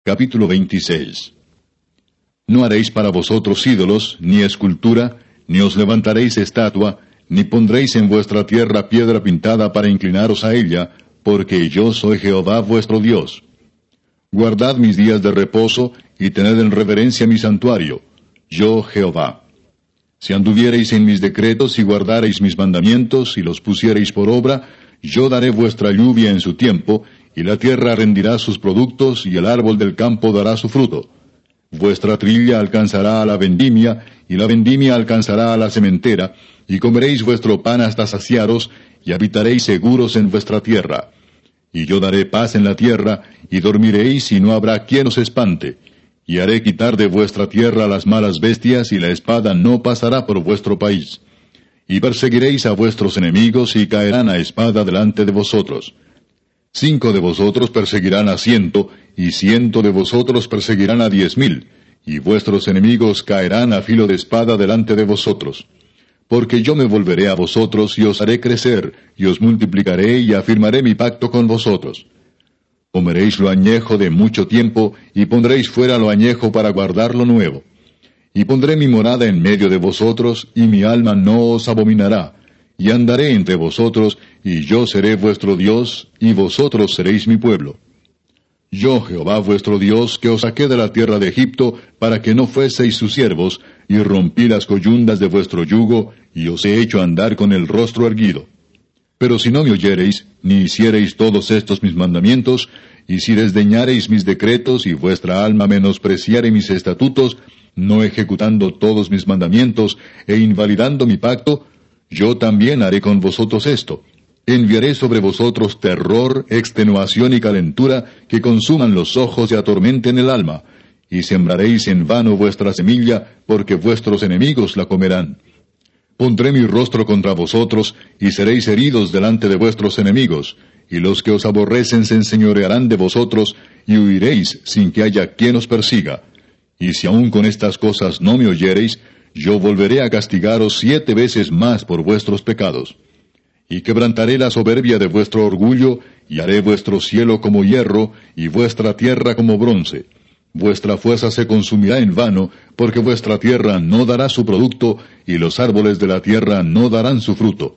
Capítulo 26. No haréis para vosotros ídolos, ni escultura, ni os levantaréis estatua, ni pondréis en vuestra tierra piedra pintada para inclinaros a ella, porque yo soy Jehová vuestro Dios. Guardad mis días de reposo, y tened en reverencia mi santuario, yo Jehová. Si anduviereis en mis decretos y guardareis mis mandamientos, y los pusiereis por obra, yo daré vuestra lluvia en su tiempo, y la tierra rendirá sus productos, y el árbol del campo dará su fruto. Vuestra trilla alcanzará a la vendimia, y la vendimia alcanzará a la sementera, y comeréis vuestro pan hasta saciaros, y habitaréis seguros en vuestra tierra. Y yo daré paz en la tierra, y dormiréis, y no habrá quien os espante. Y haré quitar de vuestra tierra las malas bestias, y la espada no pasará por vuestro país. Y perseguiréis a vuestros enemigos, y caerán a espada delante de vosotros. 5 de vosotros perseguirán a 100, y 100 de vosotros perseguirán a 10,000, y vuestros enemigos caerán a filo de espada delante de vosotros. Porque yo me volveré a vosotros, y os haré crecer, y os multiplicaré, y afirmaré mi pacto con vosotros. Comeréis lo añejo de mucho tiempo, y pondréis fuera lo añejo para guardar lo nuevo. Y pondré mi morada en medio de vosotros, y mi alma no os abominará. Y andaré entre vosotros, y yo seré vuestro Dios, y vosotros seréis mi pueblo. Yo, Jehová vuestro Dios, que os saqué de la tierra de Egipto, para que no fueseis sus siervos, y rompí las coyundas de vuestro yugo, y os he hecho andar con el rostro erguido. Pero si no me oyereis, ni hiciereis todos estos mis mandamientos, y si desdeñareis mis decretos, y vuestra alma menospreciare mis estatutos, no ejecutando todos mis mandamientos, e invalidando mi pacto, yo también haré con vosotros esto. Enviaré sobre vosotros terror, extenuación y calentura, que consuman los ojos y atormenten el alma, y sembraréis en vano vuestra semilla, porque vuestros enemigos la comerán. Pondré mi rostro contra vosotros, y seréis heridos delante de vuestros enemigos, y los que os aborrecen se enseñorearán de vosotros, y huiréis sin que haya quien os persiga. Y si aun con estas cosas no me oyereis, yo volveré a castigaros 7 veces más por vuestros pecados. Y quebrantaré la soberbia de vuestro orgullo, y haré vuestro cielo como hierro, y vuestra tierra como bronce. Vuestra fuerza se consumirá en vano, porque vuestra tierra no dará su producto, y los árboles de la tierra no darán su fruto.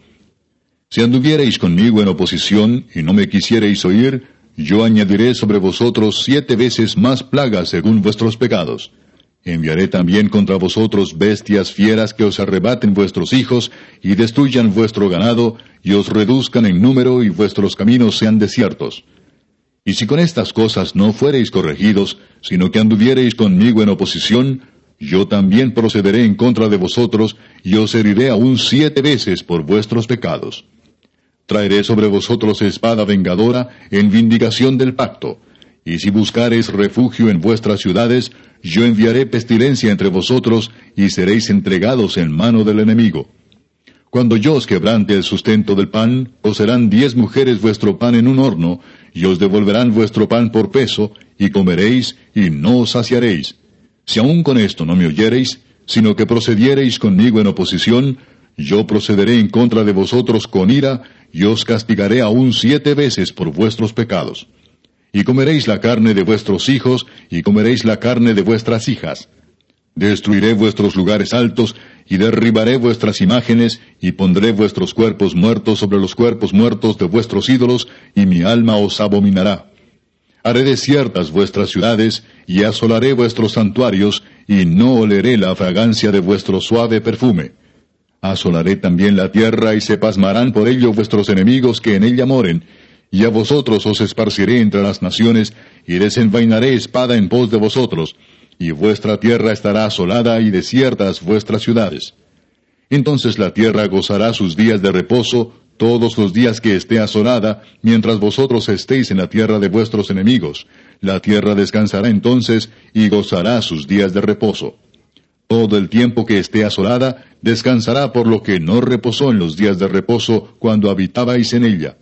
Si anduviereis conmigo en oposición, y no me quisiereis oír, yo añadiré sobre vosotros 7 veces más plagas según vuestros pecados. Enviaré también contra vosotros bestias fieras que os arrebaten vuestros hijos, y destruyan vuestro ganado, y os reduzcan en número, y vuestros caminos sean desiertos. Y si con estas cosas no fuereis corregidos, sino que anduviereis conmigo en oposición, yo también procederé en contra de vosotros, y os heriré aún 7 veces por vuestros pecados. Traeré sobre vosotros espada vengadora en vindicación del pacto. Y si buscareis refugio en vuestras ciudades, yo enviaré pestilencia entre vosotros, y seréis entregados en mano del enemigo. Cuando yo os quebrante el sustento del pan, os serán 10 mujeres vuestro pan en un horno, y os devolverán vuestro pan por peso, y comeréis, y no os saciaréis. Si aun con esto no me oyereis, sino que procediereis conmigo en oposición, yo procederé en contra de vosotros con ira, y os castigaré aún 7 veces por vuestros pecados. Y comeréis la carne de vuestros hijos, y comeréis la carne de vuestras hijas. Destruiré vuestros lugares altos, y derribaré vuestras imágenes, y pondré vuestros cuerpos muertos sobre los cuerpos muertos de vuestros ídolos, y mi alma os abominará. Haré desiertas vuestras ciudades, y asolaré vuestros santuarios, y no oleré la fragancia de vuestro suave perfume. Asolaré también la tierra, y se pasmarán por ello vuestros enemigos que en ella moren, y a vosotros os esparciré entre las naciones, y desenvainaré espada en pos de vosotros, y vuestra tierra estará asolada y desiertas vuestras ciudades. Entonces la tierra gozará sus días de reposo, todos los días que esté asolada, mientras vosotros estéis en la tierra de vuestros enemigos. La tierra descansará entonces, y gozará sus días de reposo. Todo el tiempo que esté asolada, descansará por lo que no reposó en los días de reposo cuando habitabais en ella.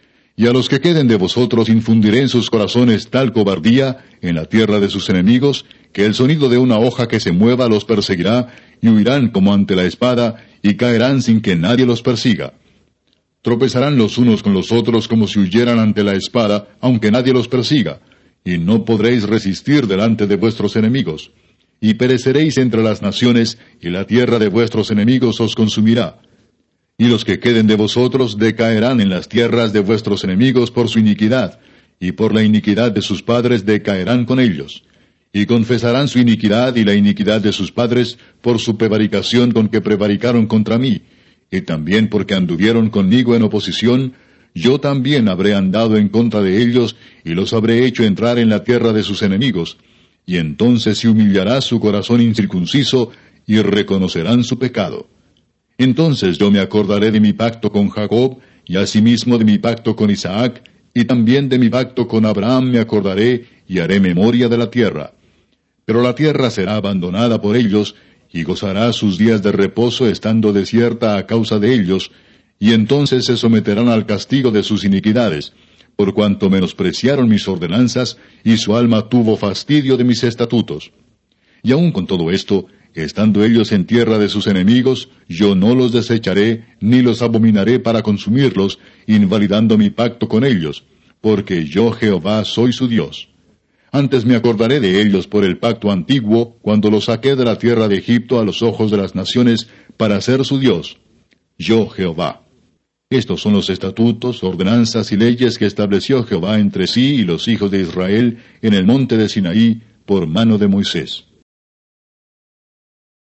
Y a los que queden de vosotros infundiré en sus corazones tal cobardía en la tierra de sus enemigos, que el sonido de una hoja que se mueva los perseguirá, y huirán como ante la espada, y caerán sin que nadie los persiga. Tropezarán los unos con los otros como si huyeran ante la espada, aunque nadie los persiga, y no podréis resistir delante de vuestros enemigos. Y pereceréis entre las naciones, y la tierra de vuestros enemigos os consumirá. Y los que queden de vosotros decaerán en las tierras de vuestros enemigos por su iniquidad, y por la iniquidad de sus padres decaerán con ellos. Y confesarán su iniquidad y la iniquidad de sus padres por su prevaricación con que prevaricaron contra mí, y también porque anduvieron conmigo en oposición, yo también habré andado en contra de ellos, y los habré hecho entrar en la tierra de sus enemigos, y entonces se humillará su corazón incircunciso, y reconocerán su pecado. Entonces yo me acordaré de mi pacto con Jacob, y asimismo de mi pacto con Isaac, y también de mi pacto con Abraham me acordaré, y haré memoria de la tierra. Pero la tierra será abandonada por ellos, y gozará sus días de reposo estando desierta a causa de ellos, y entonces se someterán al castigo de sus iniquidades, por cuanto menospreciaron mis ordenanzas, y su alma tuvo fastidio de mis estatutos. Y aun con todo esto, estando ellos en tierra de sus enemigos, yo no los desecharé, ni los abominaré para consumirlos, invalidando mi pacto con ellos, porque yo Jehová soy su Dios. Antes me acordaré de ellos por el pacto antiguo, cuando los saqué de la tierra de Egipto a los ojos de las naciones, para ser su Dios. Yo Jehová. Estos son los estatutos, ordenanzas y leyes que estableció Jehová entre sí y los hijos de Israel en el monte de Sinaí, por mano de Moisés.